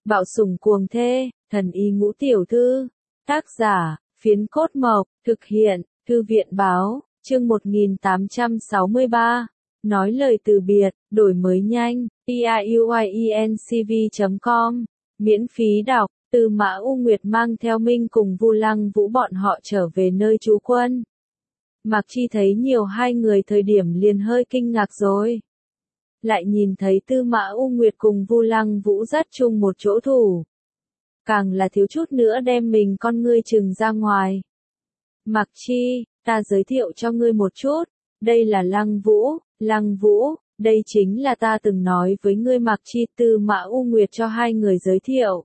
Bạo sủng cuồng thê, thần y ngũ tiểu thư. Tác giả, Phiến Cốt Mộc, thực hiện, Thư viện Báo, chương 1863. Nói lời từ biệt, đổi mới nhanh, piuiencv.com, miễn phí đọc, Tư Mã U Nguyệt mang theo Minh cùng Vu Lăng Vũ bọn họ trở về nơi trú quân. Mạc Chi thấy nhiều hai người thời điểm liền hơi kinh ngạc rồi. Lại nhìn thấy Tư Mã U Nguyệt cùng Vu Lăng Vũ dắt chung một chỗ thủ. Càng là thiếu chút nữa đem mình con ngươi trừng ra ngoài. Mạc Chi, ta giới thiệu cho ngươi một chút, đây là Lăng Vũ, đây chính là ta từng nói với ngươi. Mạc Chi Tư Mã U Nguyệt cho hai người giới thiệu.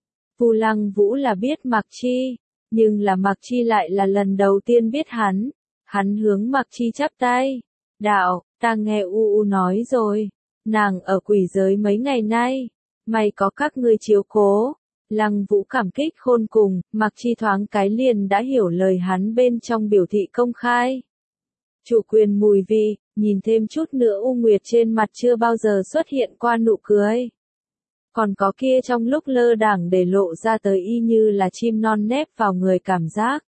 Vu Lăng Vũ là biết Mạc Chi, nhưng là Mạc Chi lại là lần đầu tiên biết hắn. Hắn hướng Mạc Chi chắp tay. Đạo, ta nghe U nói rồi, nàng ở quỷ giới mấy ngày nay, may có các ngươi chiếu cố. Lăng Vũ cảm kích khôn cùng, Mạc Chi thoáng cái liền đã hiểu lời hắn bên trong biểu thị công khai. Chủ quyền mùi vị, nhìn thêm chút nữa U Nguyệt trên mặt chưa bao giờ xuất hiện qua nụ cười. Còn có kia trong lúc lơ đãng để lộ ra tới y như là chim non nép vào người cảm giác.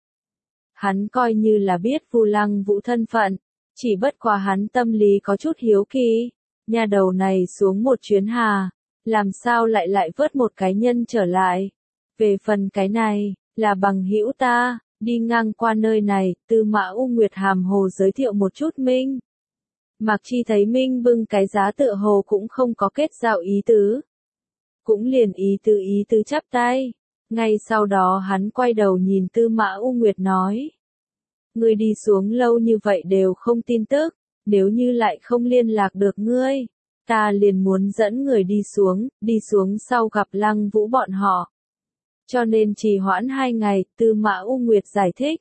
Hắn coi như là biết Vu Lăng Vũ thân phận, chỉ bất quá hắn tâm lý có chút hiếu kỳ. Nhà đầu này xuống một chuyến hà, làm sao lại vớt một cái nhân trở lại. Về phần cái này, là bằng hữu ta, đi ngang qua nơi này, Tư Mã U Nguyệt hàm hồ giới thiệu một chút Minh. Mạc Chi thấy Minh bưng cái giá tựa hồ cũng không có kết giao ý tứ. Cũng liền ý tứ chắp tay. Ngay sau đó hắn quay đầu nhìn Tư Mã U Nguyệt nói. Ngươi đi xuống lâu như vậy đều không tin tức, nếu như lại không liên lạc được ngươi, ta liền muốn dẫn người đi xuống sau gặp Lăng Vũ bọn họ. Cho nên trì hoãn 2 ngày, Tư Mã U Nguyệt giải thích.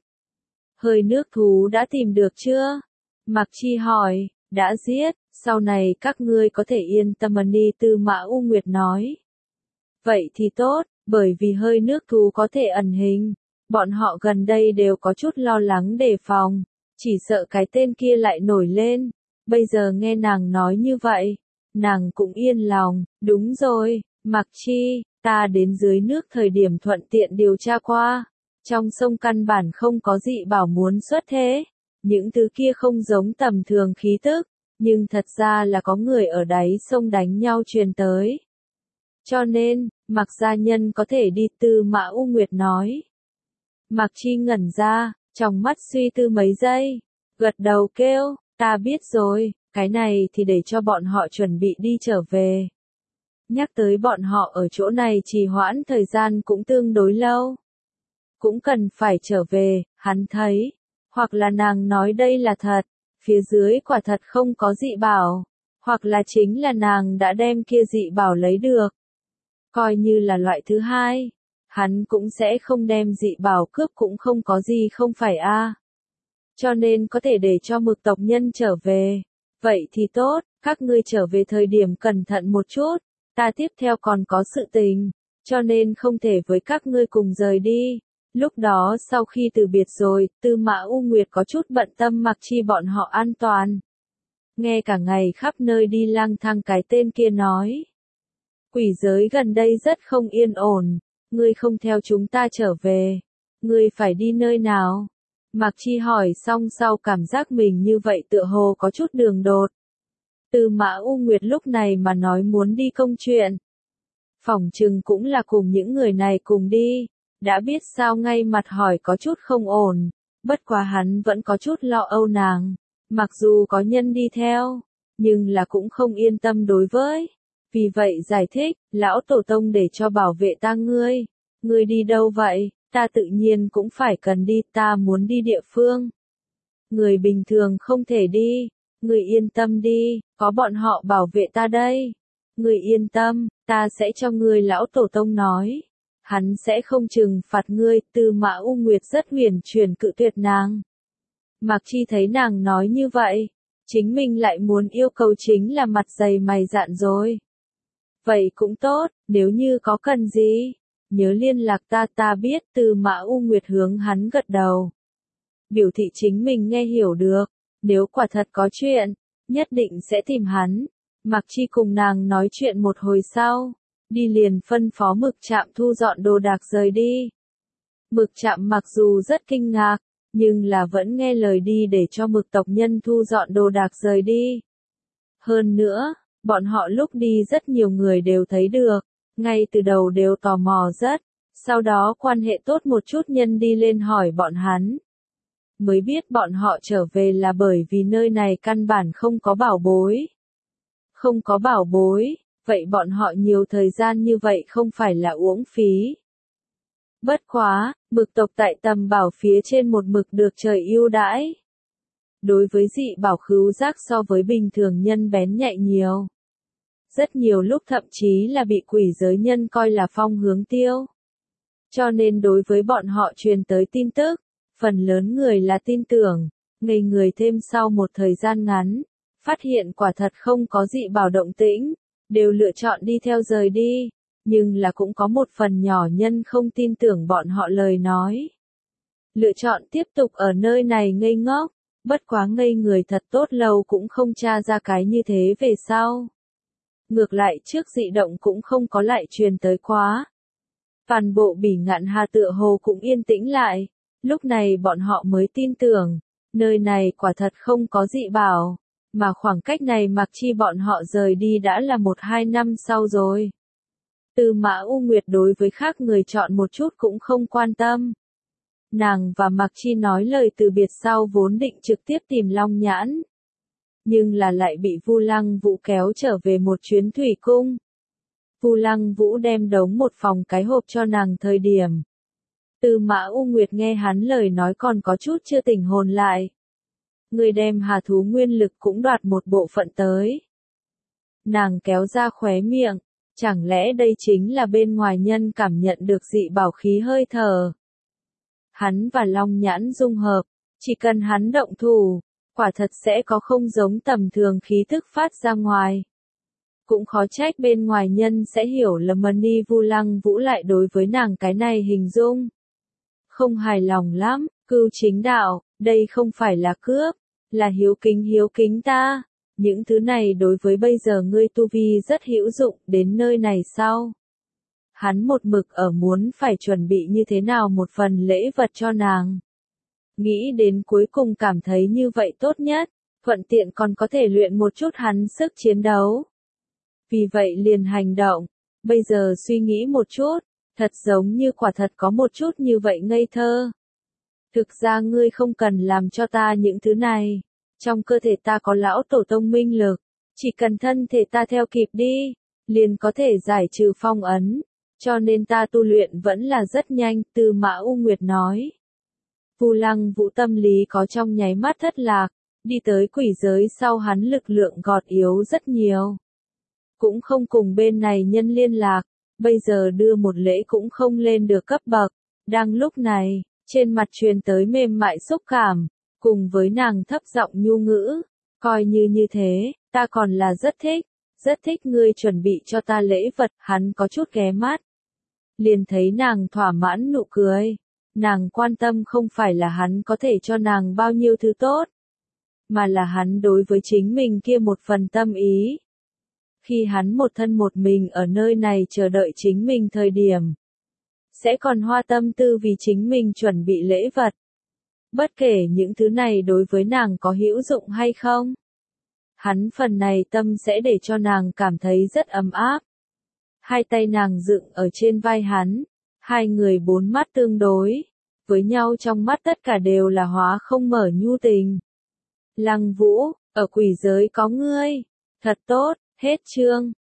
Hơi nước thú đã tìm được chưa? Mạc Chi hỏi, đã giết, sau này các ngươi có thể yên tâm đi. Tư Mã U Nguyệt nói. Vậy thì tốt, bởi vì hơi nước thú có thể ẩn hình. Bọn họ gần đây đều có chút lo lắng đề phòng, chỉ sợ cái tên kia lại nổi lên. Bây giờ nghe nàng nói như vậy, nàng cũng yên lòng. Đúng rồi, Mạc Chi, ta đến dưới nước thời điểm thuận tiện điều tra qua. Trong sông căn bản không có dị bảo muốn xuất thế. Những thứ kia không giống tầm thường khí tức, nhưng thật ra là có người ở đáy sông đánh nhau truyền tới. Cho nên, Mạc gia nhân có thể đi. Tư Mã U Nguyệt nói. Mạc Chi ngẩn ra, trong mắt suy tư mấy giây, gật đầu kêu, ta biết rồi, cái này thì để cho bọn họ chuẩn bị đi trở về. Nhắc tới bọn họ ở chỗ này trì hoãn thời gian cũng tương đối lâu. Cũng cần phải trở về, hắn thấy, hoặc là nàng nói đây là thật, phía dưới quả thật không có dị bảo, hoặc là chính là nàng đã đem kia dị bảo lấy được. Coi như là loại thứ hai. Hắn cũng sẽ không đem dị bảo cướp cũng không có gì không phải a. Cho nên có thể để cho Mực tộc nhân trở về. Vậy thì tốt, các ngươi trở về thời điểm cẩn thận một chút, ta tiếp theo còn có sự tình, cho nên không thể với các ngươi cùng rời đi. Lúc đó sau khi từ biệt rồi, Tư Mã U Nguyệt có chút bận tâm Mạc Chi bọn họ an toàn. Nghe cả ngày khắp nơi đi lang thang cái tên kia nói. Quỷ giới gần đây rất không yên ổn. Ngươi không theo chúng ta trở về, ngươi phải đi nơi nào? Mạc Chi hỏi xong sau cảm giác mình như vậy tựa hồ có chút đường đột. Tư Mã U Nguyệt lúc này mà nói muốn đi công chuyện. Phỏng chừng cũng là cùng những người này cùng đi, đã biết sao ngay mặt hỏi có chút không ổn, bất quá hắn vẫn có chút lo âu nàng, mặc dù có nhân đi theo, nhưng là cũng không yên tâm đối với. Vì vậy giải thích, lão tổ tông để cho bảo vệ ta ngươi đi đâu vậy, ta tự nhiên cũng phải cần đi, ta muốn đi địa phương. Người bình thường không thể đi, ngươi yên tâm đi, có bọn họ bảo vệ ta đây. Ngươi yên tâm, ta sẽ cho ngươi. Lão tổ tông nói, hắn sẽ không trừng phạt ngươi. Tư Mã U Nguyệt rất huyền chuyển cự tuyệt nàng. Mạc Chi thấy nàng nói như vậy, chính mình lại muốn yêu cầu chính là mặt dày mày dạn rồi. Vậy cũng tốt, nếu như có cần gì, nhớ liên lạc ta biết. Tư Mã U Nguyệt hướng hắn gật đầu. Biểu thị chính mình nghe hiểu được, nếu quả thật có chuyện, nhất định sẽ tìm hắn. Mạc Chi cùng nàng nói chuyện một hồi sau, đi liền phân phó Mực Trạm thu dọn đồ đạc rời đi. Mực Trạm mặc dù rất kinh ngạc, nhưng là vẫn nghe lời đi để cho Mực tộc nhân thu dọn đồ đạc rời đi. Hơn nữa, bọn họ lúc đi rất nhiều người đều thấy được, ngay từ đầu đều tò mò rất, sau đó quan hệ tốt một chút nhân đi lên hỏi bọn hắn. Mới biết bọn họ trở về là bởi vì nơi này căn bản không có bảo bối. Không có bảo bối, vậy bọn họ nhiều thời gian như vậy không phải là uổng phí. Bất quá, Mực tộc tại tầm bảo phía trên một mực được trời ưu đãi. Đối với dị bảo khứu giác so với bình thường nhân bén nhạy nhiều. Rất nhiều lúc thậm chí là bị quỷ giới nhân coi là phong hướng tiêu. Cho nên đối với bọn họ truyền tới tin tức, phần lớn người là tin tưởng, ngây người thêm sau một thời gian ngắn, phát hiện quả thật không có dị bảo động tĩnh, đều lựa chọn đi theo rời đi, nhưng là cũng có một phần nhỏ nhân không tin tưởng bọn họ lời nói. Lựa chọn tiếp tục ở nơi này ngây ngốc, bất quá ngây người thật tốt lâu cũng không tra ra cái như thế về sau. Ngược lại trước dị động cũng không có lại truyền tới quá. Toàn bộ Bỉ Ngạn Hà tựa hồ cũng yên tĩnh lại, lúc này bọn họ mới tin tưởng, nơi này quả thật không có dị bảo, mà khoảng cách này Mạc Chi bọn họ rời đi đã là 1-2 năm sau rồi. Tư Mã U Nguyệt đối với khác người chọn một chút cũng không quan tâm. Nàng và Mạc Chi nói lời từ biệt sau vốn định trực tiếp tìm Long Nhãn. Nhưng là lại bị Vu Lăng Vũ kéo trở về một chuyến thủy cung. Vu Lăng Vũ đem đống một phòng cái hộp cho nàng thời điểm. Tư Mã U Nguyệt nghe hắn lời nói còn có chút chưa tỉnh hồn lại. Người đem hà thú nguyên lực cũng đoạt một bộ phận tới. Nàng kéo ra khóe miệng, chẳng lẽ đây chính là bên ngoài nhân cảm nhận được dị bảo khí hơi thở. Hắn và Long Nhãn dung hợp, chỉ cần hắn động thủ, quả thật sẽ có không giống tầm thường khí thức phát ra ngoài. Cũng khó trách bên ngoài nhân sẽ hiểu lầm Mani Vu Lăng Vũ lại đối với nàng cái này hình dung. Không hài lòng lắm, cưu chính đạo, đây không phải là cướp, là hiếu kính ta. Những thứ này đối với bây giờ ngươi tu vi rất hữu dụng đến nơi này sau. Hắn một mực ở muốn phải chuẩn bị như thế nào một phần lễ vật cho nàng. Nghĩ đến cuối cùng cảm thấy như vậy tốt nhất, thuận tiện còn có thể luyện một chút hắn sức chiến đấu. Vì vậy liền hành động, bây giờ suy nghĩ một chút, thật giống như quả thật có một chút như vậy ngây thơ. Thực ra ngươi không cần làm cho ta những thứ này, trong cơ thể ta có lão tổ tông minh lực, chỉ cần thân thể ta theo kịp đi, liền có thể giải trừ phong ấn, cho nên ta tu luyện vẫn là rất nhanh, Tư Mã U Nguyệt nói. Vu Lăng Vũ tâm lý có trong nháy mắt thất lạc, đi tới quỷ giới sau hắn lực lượng gọt yếu rất nhiều. Cũng không cùng bên này nhân liên lạc, bây giờ đưa một lễ cũng không lên được cấp bậc. Đang lúc này, trên mặt truyền tới mềm mại xúc cảm, cùng với nàng thấp giọng nhu ngữ, coi như thế, ta còn là rất thích ngươi chuẩn bị cho ta lễ vật, hắn có chút ghé mắt. Liền thấy nàng thỏa mãn nụ cười, nàng quan tâm không phải là hắn có thể cho nàng bao nhiêu thứ tốt, mà là hắn đối với chính mình kia một phần tâm ý. Khi hắn một thân một mình ở nơi này chờ đợi chính mình thời điểm, sẽ còn hoa tâm tư vì chính mình chuẩn bị lễ vật. Bất kể những thứ này đối với nàng có hữu dụng hay không, hắn phần này tâm sẽ để cho nàng cảm thấy rất ấm áp. Hai tay nàng dựng ở trên vai hắn, hai người bốn mắt tương đối, với nhau trong mắt tất cả đều là hóa không mở nhu tình. Lăng Vũ, ở quỷ giới có ngươi, thật tốt, hết chương.